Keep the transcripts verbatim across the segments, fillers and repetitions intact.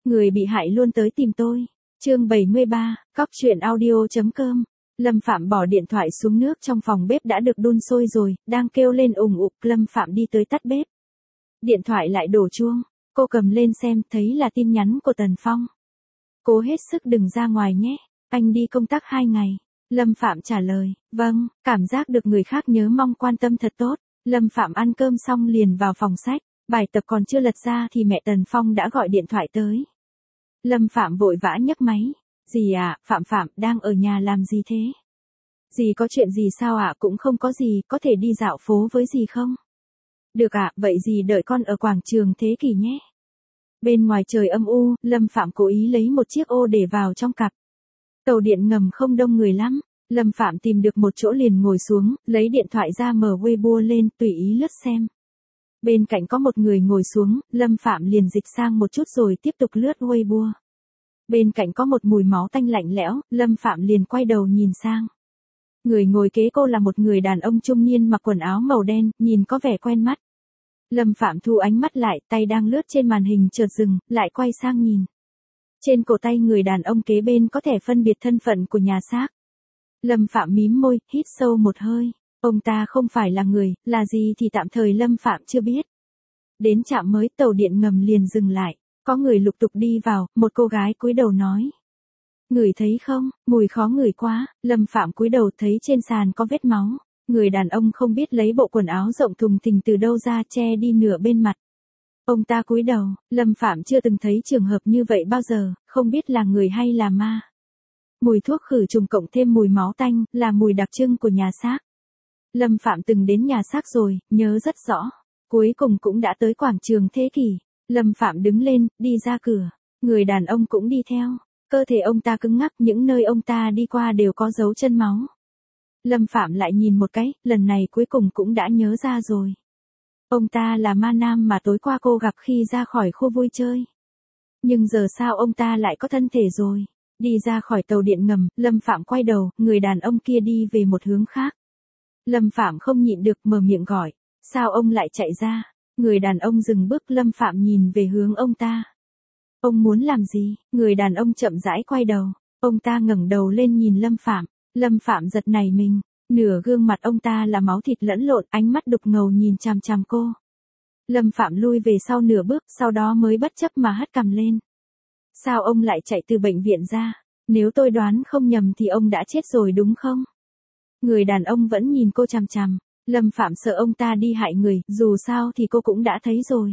Người bị hại luôn tới tìm tôi. Chương bảy mươi ba, cóc truyện audio.com. Lâm Phạm bỏ điện thoại xuống nước trong phòng bếp đã được đun sôi rồi, đang kêu lên ùng ục. Lâm Phạm đi tới tắt bếp. Điện thoại lại đổ chuông, cô cầm lên xem, thấy là tin nhắn của Tần Phong. Cố hết sức đừng ra ngoài nhé, anh đi công tác hai ngày. Lâm Phạm trả lời, vâng, cảm giác được người khác nhớ mong quan tâm thật tốt. Lâm Phạm ăn cơm xong liền vào phòng sách, bài tập còn chưa lật ra thì mẹ Tần Phong đã gọi điện thoại tới. Lâm Phạm vội vã nhấc máy. Dì à, Phạm Phạm, đang ở nhà làm gì thế? Dì có chuyện gì sao ạ? À? Cũng không có gì, có thể đi dạo phố với dì không? Được ạ, à, vậy dì đợi con ở quảng trường Thế Kỷ nhé. Bên ngoài trời âm u, Lâm Phạm cố ý lấy một chiếc ô để vào trong cặp. Tàu điện ngầm không đông người lắm. Lâm Phạm tìm được một chỗ liền ngồi xuống, lấy điện thoại ra mở Weibo lên, tùy ý lướt xem. Bên cạnh có một người ngồi xuống, Lâm Phạm liền dịch sang một chút rồi tiếp tục lướt Weibo. Bên cạnh có một mùi máu tanh lạnh lẽo, Lâm Phạm liền quay đầu nhìn sang. Người ngồi kế cô là một người đàn ông trung niên mặc quần áo màu đen, nhìn có vẻ quen mắt. Lâm Phạm thu ánh mắt lại, tay đang lướt trên màn hình chợt dừng, lại quay sang nhìn. Trên cổ tay người đàn ông kế bên có thể phân biệt thân phận của nhà xác. Lâm Phạm mím môi, hít sâu một hơi. Ông ta không phải là người, là gì thì tạm thời Lâm Phạm chưa biết. Đến trạm mới, tàu điện ngầm liền dừng lại. Có người lục tục đi vào, một cô gái cúi đầu nói. Ngửi thấy không, mùi khó ngửi quá. Lâm Phạm cúi đầu thấy trên sàn có vết máu. Người đàn ông không biết lấy bộ quần áo rộng thùng thình từ đâu ra che đi nửa bên mặt. Ông ta cúi đầu, Lâm Phạm chưa từng thấy trường hợp như vậy bao giờ, không biết là người hay là ma. Mùi thuốc khử trùng cộng thêm mùi máu tanh, là mùi đặc trưng của nhà xác. Lâm Phạm từng đến nhà xác rồi, nhớ rất rõ. Cuối cùng cũng đã tới quảng trường Thế Kỷ. Lâm Phạm đứng lên, đi ra cửa. Người đàn ông cũng đi theo. Cơ thể ông ta cứng ngắc, những nơi ông ta đi qua đều có dấu chân máu. Lâm Phạm lại nhìn một cái, lần này cuối cùng cũng đã nhớ ra rồi. Ông ta là ma nam mà tối qua cô gặp khi ra khỏi khu vui chơi. Nhưng giờ sao ông ta lại có thân thể rồi? Đi ra khỏi tàu điện ngầm, Lâm Phạm quay đầu, người đàn ông kia đi về một hướng khác. Lâm Phạm không nhịn được mở miệng gọi. Sao ông lại chạy ra? Người đàn ông dừng bước, Lâm Phạm nhìn về hướng ông ta. Ông muốn làm gì? Người đàn ông chậm rãi quay đầu. Ông ta ngẩng đầu lên nhìn Lâm Phạm. Lâm Phạm giật nảy mình. Nửa gương mặt ông ta là máu thịt lẫn lộn, ánh mắt đục ngầu nhìn chằm chằm cô. Lâm Phạm lui về sau nửa bước, sau đó mới bất chấp mà hất cằm lên. Sao ông lại chạy từ bệnh viện ra? Nếu tôi đoán không nhầm thì ông đã chết rồi đúng không? Người đàn ông vẫn nhìn cô chằm chằm. Lâm Phạm sợ ông ta đi hại người, dù sao thì cô cũng đã thấy rồi.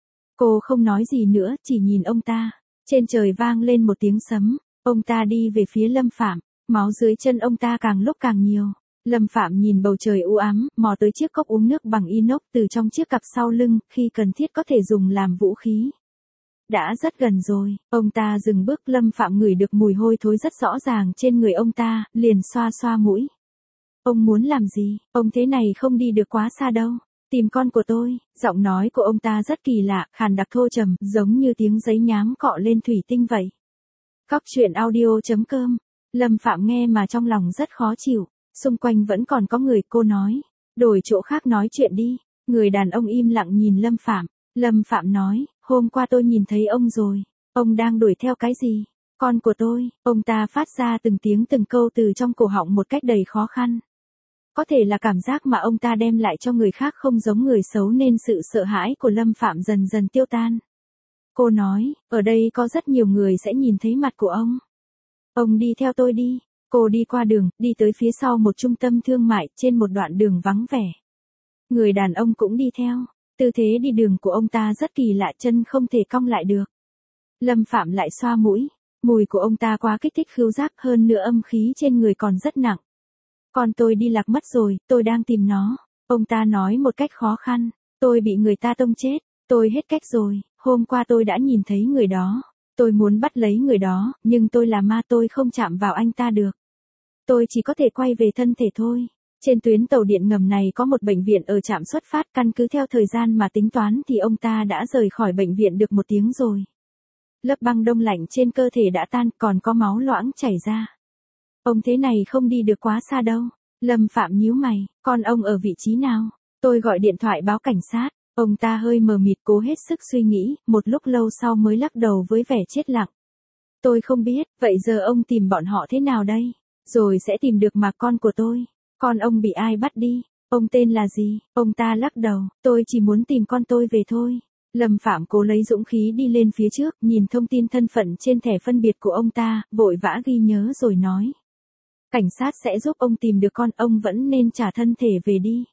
Cô không nói gì nữa, chỉ nhìn ông ta. Trên trời vang lên một tiếng sấm, ông ta đi về phía Lâm Phạm, máu dưới chân ông ta càng lúc càng nhiều. Lâm Phạm nhìn bầu trời u ám, mò tới chiếc cốc uống nước bằng inox từ trong chiếc cặp sau lưng, khi cần thiết có thể dùng làm vũ khí. Đã rất gần rồi, ông ta dừng bước, Lâm Phạm ngửi được mùi hôi thối rất rõ ràng trên người ông ta, liền xoa xoa mũi. Ông muốn làm gì? Ông thế này không đi được quá xa đâu. Tìm con của tôi. Giọng nói của ông ta rất kỳ lạ, khàn đặc thô trầm, giống như tiếng giấy nhám cọ lên thủy tinh vậy. Cóc truyện audio.com. Lâm Phạm nghe mà trong lòng rất khó chịu. Xung quanh vẫn còn có người, cô nói. Đổi chỗ khác nói chuyện đi. Người đàn ông im lặng nhìn Lâm Phạm. Lâm Phạm nói, hôm qua tôi nhìn thấy ông rồi. Ông đang đuổi theo cái gì? Con của tôi. Ông ta phát ra từng tiếng từng câu từ trong cổ họng một cách đầy khó khăn. Có thể là cảm giác mà ông ta đem lại cho người khác không giống người xấu nên sự sợ hãi của Lâm Phạm dần dần tiêu tan. Cô nói, ở đây có rất nhiều người sẽ nhìn thấy mặt của ông. Ông đi theo tôi đi. Cô đi qua đường, đi tới phía sau một trung tâm thương mại, trên một đoạn đường vắng vẻ. Người đàn ông cũng đi theo. Tư thế đi đường của ông ta rất kỳ lạ, chân không thể cong lại được. Lâm Phạm lại xoa mũi. Mùi của ông ta quá kích thích khứu giác, hơn nữa âm khí trên người còn rất nặng. Con tôi đi lạc mất rồi, tôi đang tìm nó. Ông ta nói một cách khó khăn. Tôi bị người ta tông chết. Tôi hết cách rồi. Hôm qua tôi đã nhìn thấy người đó. Tôi muốn bắt lấy người đó, nhưng tôi là ma, tôi không chạm vào anh ta được. Tôi chỉ có thể quay về thân thể thôi. Trên tuyến tàu điện ngầm này có một bệnh viện ở trạm xuất phát, căn cứ theo thời gian mà tính toán thì ông ta đã rời khỏi bệnh viện được một tiếng rồi. Lớp băng đông lạnh trên cơ thể đã tan, còn có máu loãng chảy ra. Ông thế này không đi được quá xa đâu. Lâm Phạm nhíu mày, con ông ở vị trí nào? Tôi gọi điện thoại báo cảnh sát. Ông ta hơi mờ mịt cố hết sức suy nghĩ, một lúc lâu sau mới lắc đầu với vẻ chết lặng. Tôi không biết, vậy giờ ông tìm bọn họ thế nào đây? Rồi sẽ tìm được mà con của tôi. Con ông bị ai bắt đi? Ông tên là gì? Ông ta lắc đầu, tôi chỉ muốn tìm con tôi về thôi. Lâm Phạm cố lấy dũng khí đi lên phía trước, nhìn thông tin thân phận trên thẻ phân biệt của ông ta, vội vã ghi nhớ rồi nói. Cảnh sát sẽ giúp ông tìm được con, ông vẫn nên trả thân thể về đi.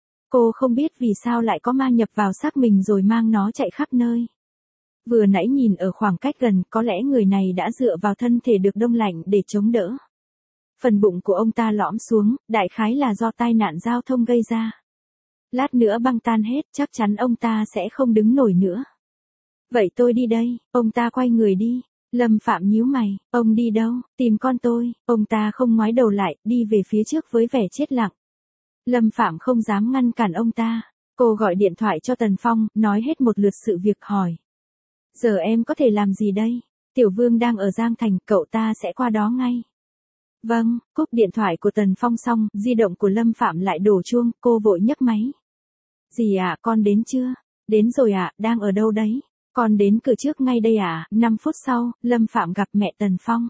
Cô không biết vì sao lại có ma nhập vào xác mình rồi mang nó chạy khắp nơi. Vừa nãy nhìn ở khoảng cách gần, có lẽ người này đã dựa vào thân thể được đông lạnh để chống đỡ. Phần bụng của ông ta lõm xuống, đại khái là do tai nạn giao thông gây ra. Lát nữa băng tan hết, chắc chắn ông ta sẽ không đứng nổi nữa. Vậy tôi đi đây, ông ta quay người đi. Lâm Phạm nhíu mày, ông đi đâu? Tìm con tôi. Ông ta không ngoái đầu lại, đi về phía trước với vẻ chết lặng. Lâm Phạm không dám ngăn cản ông ta. Cô gọi điện thoại cho Tần Phong, nói hết một lượt sự việc hỏi. Giờ em có thể làm gì đây? Tiểu Vương đang ở Giang Thành, cậu ta sẽ qua đó ngay. Vâng, cúp điện thoại của Tần Phong xong, di động của Lâm Phạm lại đổ chuông, cô vội nhấc máy. Dì ạ, à, con đến chưa? Đến rồi ạ, à, đang ở đâu đấy? Con đến cửa trước ngay đây ạ. À? năm phút sau, Lâm Phạm gặp mẹ Tần Phong.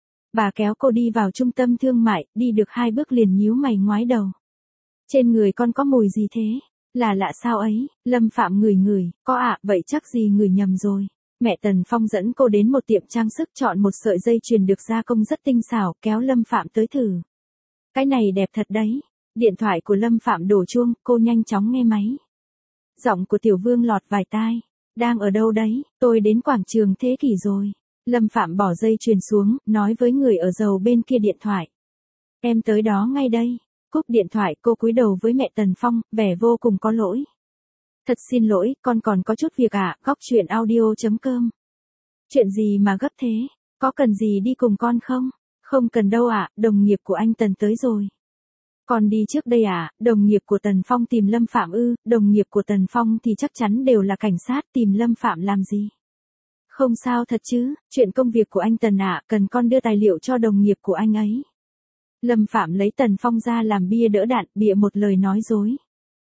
Bà kéo cô đi vào trung tâm thương mại, đi được hai bước liền nhíu mày ngoái đầu. Trên người con có mùi gì thế? Là lạ sao ấy? Lâm Phạm ngửi ngửi, có ạ, à, vậy chắc gì ngửi nhầm rồi. Mẹ Tần Phong dẫn cô đến một tiệm trang sức chọn một sợi dây chuyền được gia công rất tinh xảo, kéo Lâm Phạm tới thử. Cái này đẹp thật đấy. Điện thoại của Lâm Phạm đổ chuông, cô nhanh chóng nghe máy. Giọng của Tiểu Vương lọt vài tai. Đang ở đâu đấy? Tôi đến quảng trường Thế Kỷ rồi. Lâm Phạm bỏ dây chuyền xuống, nói với người ở dầu bên kia điện thoại. Em tới đó ngay đây. Cúp điện thoại, cô cúi đầu với mẹ Tần Phong, vẻ vô cùng có lỗi. Thật xin lỗi, con còn có chút việc ạ. À, góc chuyện audio chấm com. Chuyện gì mà gấp thế? Có cần gì đi cùng con không? Không cần đâu ạ, à, đồng nghiệp của anh Tần tới rồi. Con đi trước đây à, đồng nghiệp của Tần Phong tìm Lâm Phạm ư, đồng nghiệp của Tần Phong thì chắc chắn đều là cảnh sát, tìm Lâm Phạm làm gì? Không sao thật chứ, chuyện công việc của anh Tần ạ, à, cần con đưa tài liệu cho đồng nghiệp của anh ấy. Lâm Phạm lấy Tần Phong ra làm bia đỡ đạn, bịa một lời nói dối.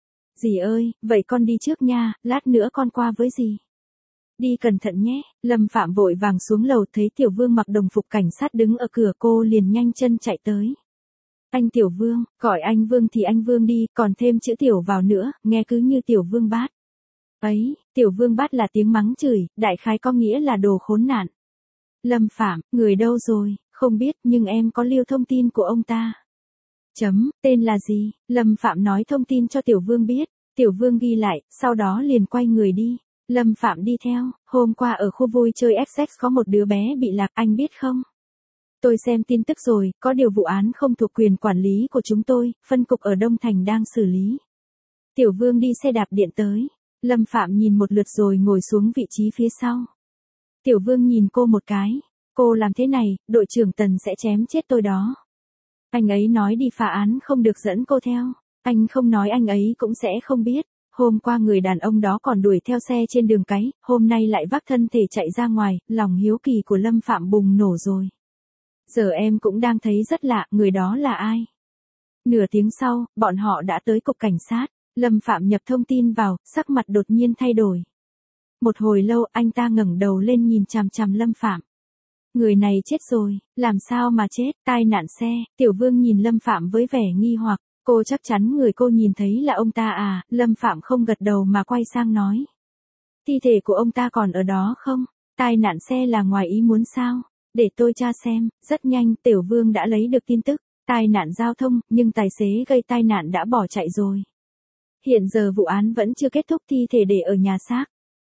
Dì ơi, vậy con đi trước nha, lát nữa con qua với dì. Đi cẩn thận nhé. Lâm Phạm vội vàng xuống lầu, thấy Tiểu Vương mặc đồng phục cảnh sát đứng ở cửa, cô liền nhanh chân chạy tới. Anh Tiểu Vương, gọi anh Vương thì anh Vương đi, còn thêm chữ Tiểu vào nữa, nghe cứ như Tiểu Vương Bát. Ấy, Tiểu Vương Bát là tiếng mắng chửi, đại khái có nghĩa là đồ khốn nạn. Lâm Phạm, người đâu rồi? Không biết, nhưng em có lưu thông tin của ông ta. Chấm, tên là gì? Lâm Phạm nói thông tin cho Tiểu Vương biết. Tiểu Vương ghi lại, sau đó liền quay người đi. Lâm Phạm đi theo. Hôm qua ở khu vui chơi Essex có một đứa bé bị lạc, anh biết không? Tôi xem tin tức rồi, có điều vụ án không thuộc quyền quản lý của chúng tôi, phân cục ở Đông Thành đang xử lý. Tiểu Vương đi xe đạp điện tới. Lâm Phạm nhìn một lượt rồi ngồi xuống vị trí phía sau. Tiểu Vương nhìn cô một cái. Cô làm thế này, đội trưởng Tần sẽ chém chết tôi đó. Anh ấy nói đi phá án không được dẫn cô theo. Anh không nói anh ấy cũng sẽ không biết. Hôm qua người đàn ông đó còn đuổi theo xe trên đường cái, hôm nay lại vác thân thể chạy ra ngoài, lòng hiếu kỳ của Lâm Phạm bùng nổ rồi. Giờ em cũng đang thấy rất lạ, người đó là ai? Nửa tiếng sau, bọn họ đã tới cục cảnh sát. Lâm Phạm nhập thông tin vào, sắc mặt đột nhiên thay đổi. Một hồi lâu, anh ta ngẩng đầu lên nhìn chằm chằm Lâm Phạm. Người này chết rồi, làm sao mà chết? Tai nạn xe. Tiểu Vương nhìn Lâm Phạm với vẻ nghi hoặc. Cô chắc chắn người cô nhìn thấy là ông ta à? Lâm Phạm không gật đầu mà quay sang nói. Thi thể của ông ta còn ở đó không? Tai nạn xe là ngoài ý muốn sao? Để tôi tra xem. Rất nhanh, Tiểu Vương đã lấy được tin tức. Tai nạn giao thông, nhưng tài xế gây tai nạn đã bỏ chạy rồi. Hiện giờ vụ án vẫn chưa kết thúc, thi thể để ở nhà xác.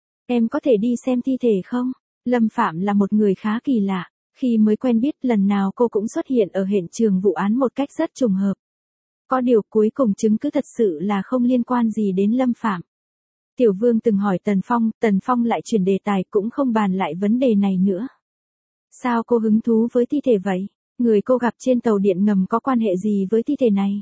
Em có thể đi xem thi thể không? Lâm Phạm là một người khá kỳ lạ. Khi mới quen biết, lần nào cô cũng xuất hiện ở hiện trường vụ án một cách rất trùng hợp. Có điều cuối cùng chứng cứ thật sự là không liên quan gì đến Lâm Phạm. Tiểu Vương từng hỏi Tần Phong, Tần Phong lại chuyển đề tài, cũng không bàn lại vấn đề này nữa. Sao cô hứng thú với thi thể vậy? Người cô gặp trên tàu điện ngầm có quan hệ gì với thi thể này?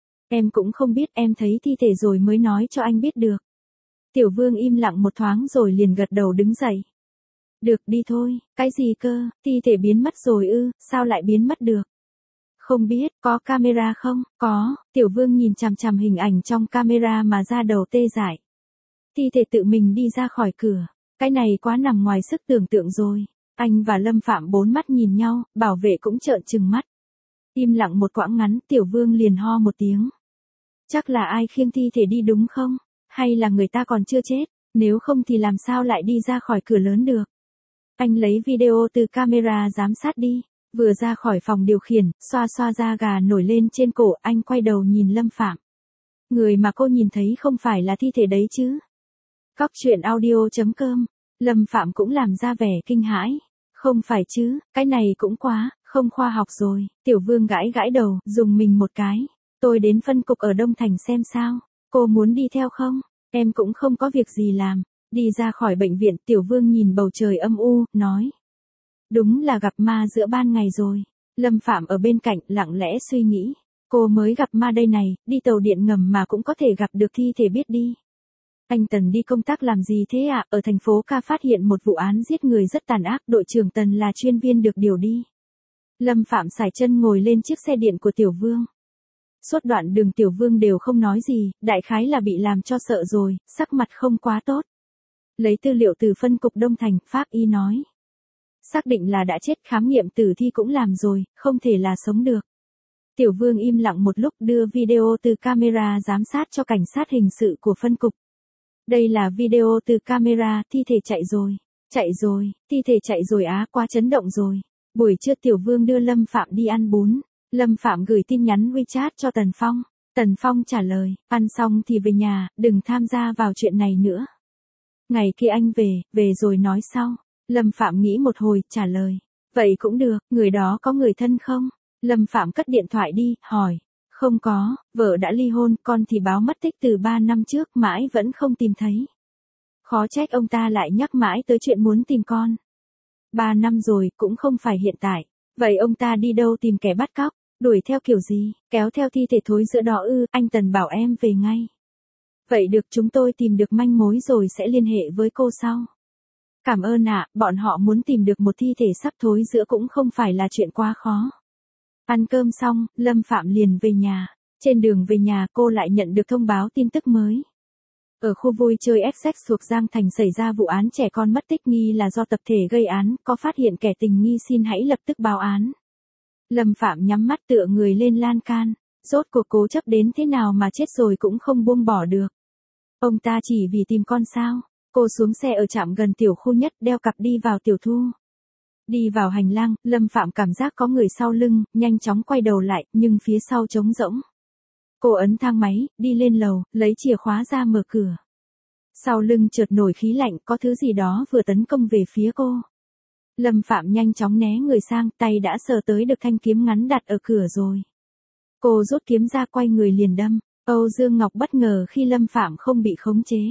Em cũng không biết, em thấy thi thể rồi mới nói cho anh biết được. Tiểu Vương im lặng một thoáng rồi liền gật đầu đứng dậy. Được, đi thôi. Cái gì cơ? Thi thể biến mất rồi ư? Sao lại biến mất được? Không biết, có camera không? Có. Tiểu Vương nhìn chằm chằm hình ảnh trong camera mà ra đầu tê dại. Thi thể tự mình đi ra khỏi cửa. Cái này quá nằm ngoài sức tưởng tượng rồi. Anh và Lâm Phạm bốn mắt nhìn nhau, bảo vệ cũng trợn trừng mắt. Im lặng một quãng ngắn, Tiểu Vương liền ho một tiếng. Chắc là ai khiêng thi thể đi đúng không? Hay là người ta còn chưa chết? Nếu không thì làm sao lại đi ra khỏi cửa lớn được? Anh lấy video từ camera giám sát đi. Vừa ra khỏi phòng điều khiển, xoa xoa da gà nổi lên trên cổ, anh quay đầu nhìn Lâm Phạm. Người mà cô nhìn thấy không phải là thi thể đấy chứ? Cóc truyện audio chấm com. Lâm Phạm cũng làm ra vẻ kinh hãi. Không phải chứ, cái này cũng quá, không khoa học rồi. Tiểu Vương gãi gãi đầu, dùng mình một cái. Tôi đến phân cục ở Đông Thành xem sao. Cô muốn đi theo không? Em cũng không có việc gì làm. Đi ra khỏi bệnh viện, Tiểu Vương nhìn bầu trời âm u, nói. Đúng là gặp ma giữa ban ngày rồi. Lâm Phạm ở bên cạnh lặng lẽ suy nghĩ. Cô mới gặp ma đây này, đi tàu điện ngầm mà cũng có thể gặp được thi thể biết đi. Anh Tần đi công tác làm gì thế ạ? À? Ở thành phố Ca phát hiện một vụ án giết người rất tàn ác, đội trưởng Tần là chuyên viên được điều đi. Lâm Phạm sải chân ngồi lên chiếc xe điện của Tiểu Vương. Suốt đoạn đường Tiểu Vương đều không nói gì, đại khái là bị làm cho sợ rồi, sắc mặt không quá tốt. Lấy tư liệu từ phân cục Đông Thành, pháp y nói. Xác định là đã chết, khám nghiệm tử thi cũng làm rồi, không thể là sống được. Tiểu Vương im lặng một lúc đưa video từ camera giám sát cho cảnh sát hình sự của phân cục. Đây là video từ camera, thi thể chạy rồi. Chạy rồi, thi thể chạy rồi á, quá chấn động rồi. Buổi trưa Tiểu Vương đưa Lâm Phạm đi ăn bún. Lâm Phạm gửi tin nhắn WeChat cho Tần Phong. Tần Phong trả lời, ăn xong thì về nhà, đừng tham gia vào chuyện này nữa. Ngày kia anh về, về rồi nói sau. Lâm Phạm nghĩ một hồi, trả lời. Vậy cũng được, người đó có người thân không? Lâm Phạm cất điện thoại đi, hỏi. Không có, vợ đã ly hôn, con thì báo mất tích từ ba năm trước, mãi vẫn không tìm thấy. Khó trách ông ta lại nhắc mãi tới chuyện muốn tìm con. Ba năm rồi, cũng không phải hiện tại. Vậy ông ta đi đâu tìm kẻ bắt cóc? Đuổi theo kiểu gì? Kéo theo thi thể thối giữa đó ư? Anh Tần bảo em về ngay. Vậy được, chúng tôi tìm được manh mối rồi sẽ liên hệ với cô sau. Cảm ơn ạ, bọn họ muốn tìm được một thi thể sắp thối giữa cũng không phải là chuyện quá khó. Ăn cơm xong, Lâm Phạm liền về nhà. Trên đường về nhà cô lại nhận được thông báo tin tức mới. Ở khu vui chơi Essex thuộc Giang Thành xảy ra vụ án trẻ con mất tích nghi là do tập thể gây án, có phát hiện kẻ tình nghi xin hãy lập tức báo án. Lâm Phạm nhắm mắt tựa người lên lan can, rốt cuộc cố chấp đến thế nào mà chết rồi cũng không buông bỏ được. Ông ta chỉ vì tìm con sao? Cô xuống xe ở trạm gần tiểu khu nhất, đeo cặp đi vào tiểu thu. Đi vào hành lang, Lâm Phạm cảm giác có người sau lưng, nhanh chóng quay đầu lại, nhưng phía sau trống rỗng. Cô ấn thang máy, đi lên lầu, lấy chìa khóa ra mở cửa. Sau lưng chợt nổi khí lạnh, có thứ gì đó vừa tấn công về phía cô. Lâm Phạm nhanh chóng né người sang, tay đã sờ tới được thanh kiếm ngắn đặt ở cửa rồi. Cô rút kiếm ra quay người liền đâm. Âu Dương Ngọc bất ngờ khi Lâm Phạm không bị khống chế.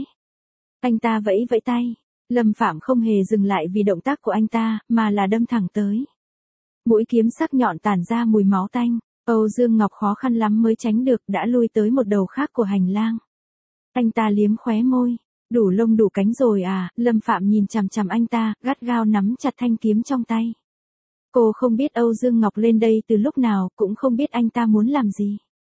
Anh ta vẫy vẫy tay. Lâm Phạm không hề dừng lại vì động tác của anh ta, mà là đâm thẳng tới. Mũi kiếm sắc nhọn tản ra mùi máu tanh. Âu Dương Ngọc khó khăn lắm mới tránh được, đã lui tới một đầu khác của hành lang. Anh ta liếm khóe môi. Đủ lông đủ cánh rồi à? Lâm Phạm nhìn chằm chằm anh ta, gắt gao nắm chặt thanh kiếm trong tay. Cô không biết Âu Dương Ngọc lên đây từ lúc nào, cũng không biết anh ta muốn làm gì.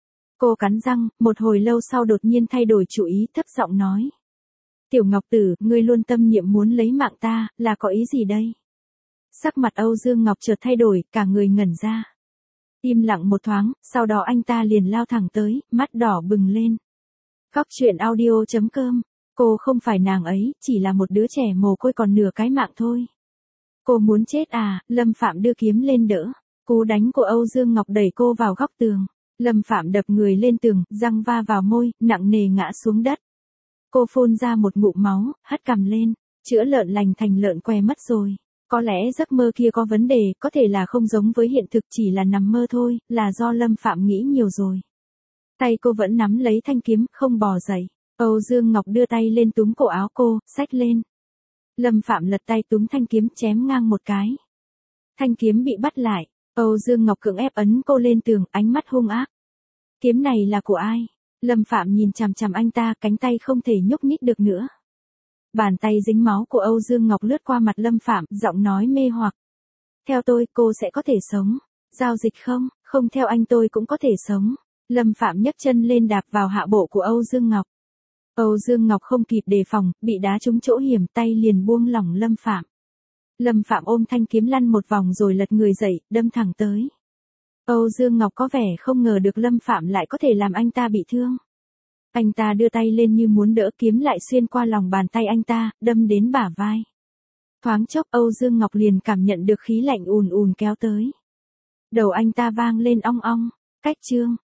Cô cắn răng, một hồi lâu sau đột nhiên thay đổi chủ ý, thấp giọng nói. Tiểu Ngọc Tử, ngươi luôn tâm niệm muốn lấy mạng ta, là có ý gì đây? Sắc mặt Âu Dương Ngọc chợt thay đổi, cả người ngẩn ra. Im lặng một thoáng, sau đó anh ta liền lao thẳng tới, mắt đỏ bừng lên. Cóc truyện audio chấm com. Cô không phải nàng ấy, chỉ là một đứa trẻ mồ côi còn nửa cái mạng thôi. Cô muốn chết à? Lâm Phạm đưa kiếm lên đỡ. Cú đánh của Âu Dương Ngọc đẩy cô vào góc tường. Lâm Phạm đập người lên tường, răng va vào môi, nặng nề ngã xuống đất. Cô phun ra một ngụm máu, hất cằm lên. Chữa lợn lành thành lợn què mất rồi. Có lẽ giấc mơ kia có vấn đề, có thể là không giống với hiện thực, chỉ là nằm mơ thôi, là do Lâm Phạm nghĩ nhiều rồi. Tay cô vẫn nắm lấy thanh kiếm, không bò dậy. Âu Dương Ngọc đưa tay lên túm cổ áo cô, xách lên. Lâm Phạm lật tay túm thanh kiếm, chém ngang một cái. Thanh kiếm bị bắt lại. Âu Dương Ngọc cưỡng ép ấn cô lên tường, ánh mắt hung ác. Kiếm này là của ai? Lâm Phạm nhìn chằm chằm anh ta, cánh tay không thể nhúc nhích được nữa. Bàn tay dính máu của Âu Dương Ngọc lướt qua mặt Lâm Phạm, giọng nói mê hoặc. Theo tôi, cô sẽ có thể sống. Giao dịch không? Không theo anh tôi cũng có thể sống. Lâm Phạm nhấc chân lên đạp vào hạ bộ của Âu Dương Ngọc. Âu Dương Ngọc không kịp đề phòng, bị đá trúng chỗ hiểm, tay liền buông lỏng Lâm Phạm. Lâm Phạm ôm thanh kiếm lăn một vòng rồi lật người dậy, đâm thẳng tới. Âu Dương Ngọc có vẻ không ngờ được Lâm Phạm lại có thể làm anh ta bị thương. Anh ta đưa tay lên như muốn đỡ, kiếm lại xuyên qua lòng bàn tay anh ta, đâm đến bả vai. Thoáng chốc Âu Dương Ngọc liền cảm nhận được khí lạnh ùn ùn kéo tới. Đầu anh ta vang lên ong ong. Cách chương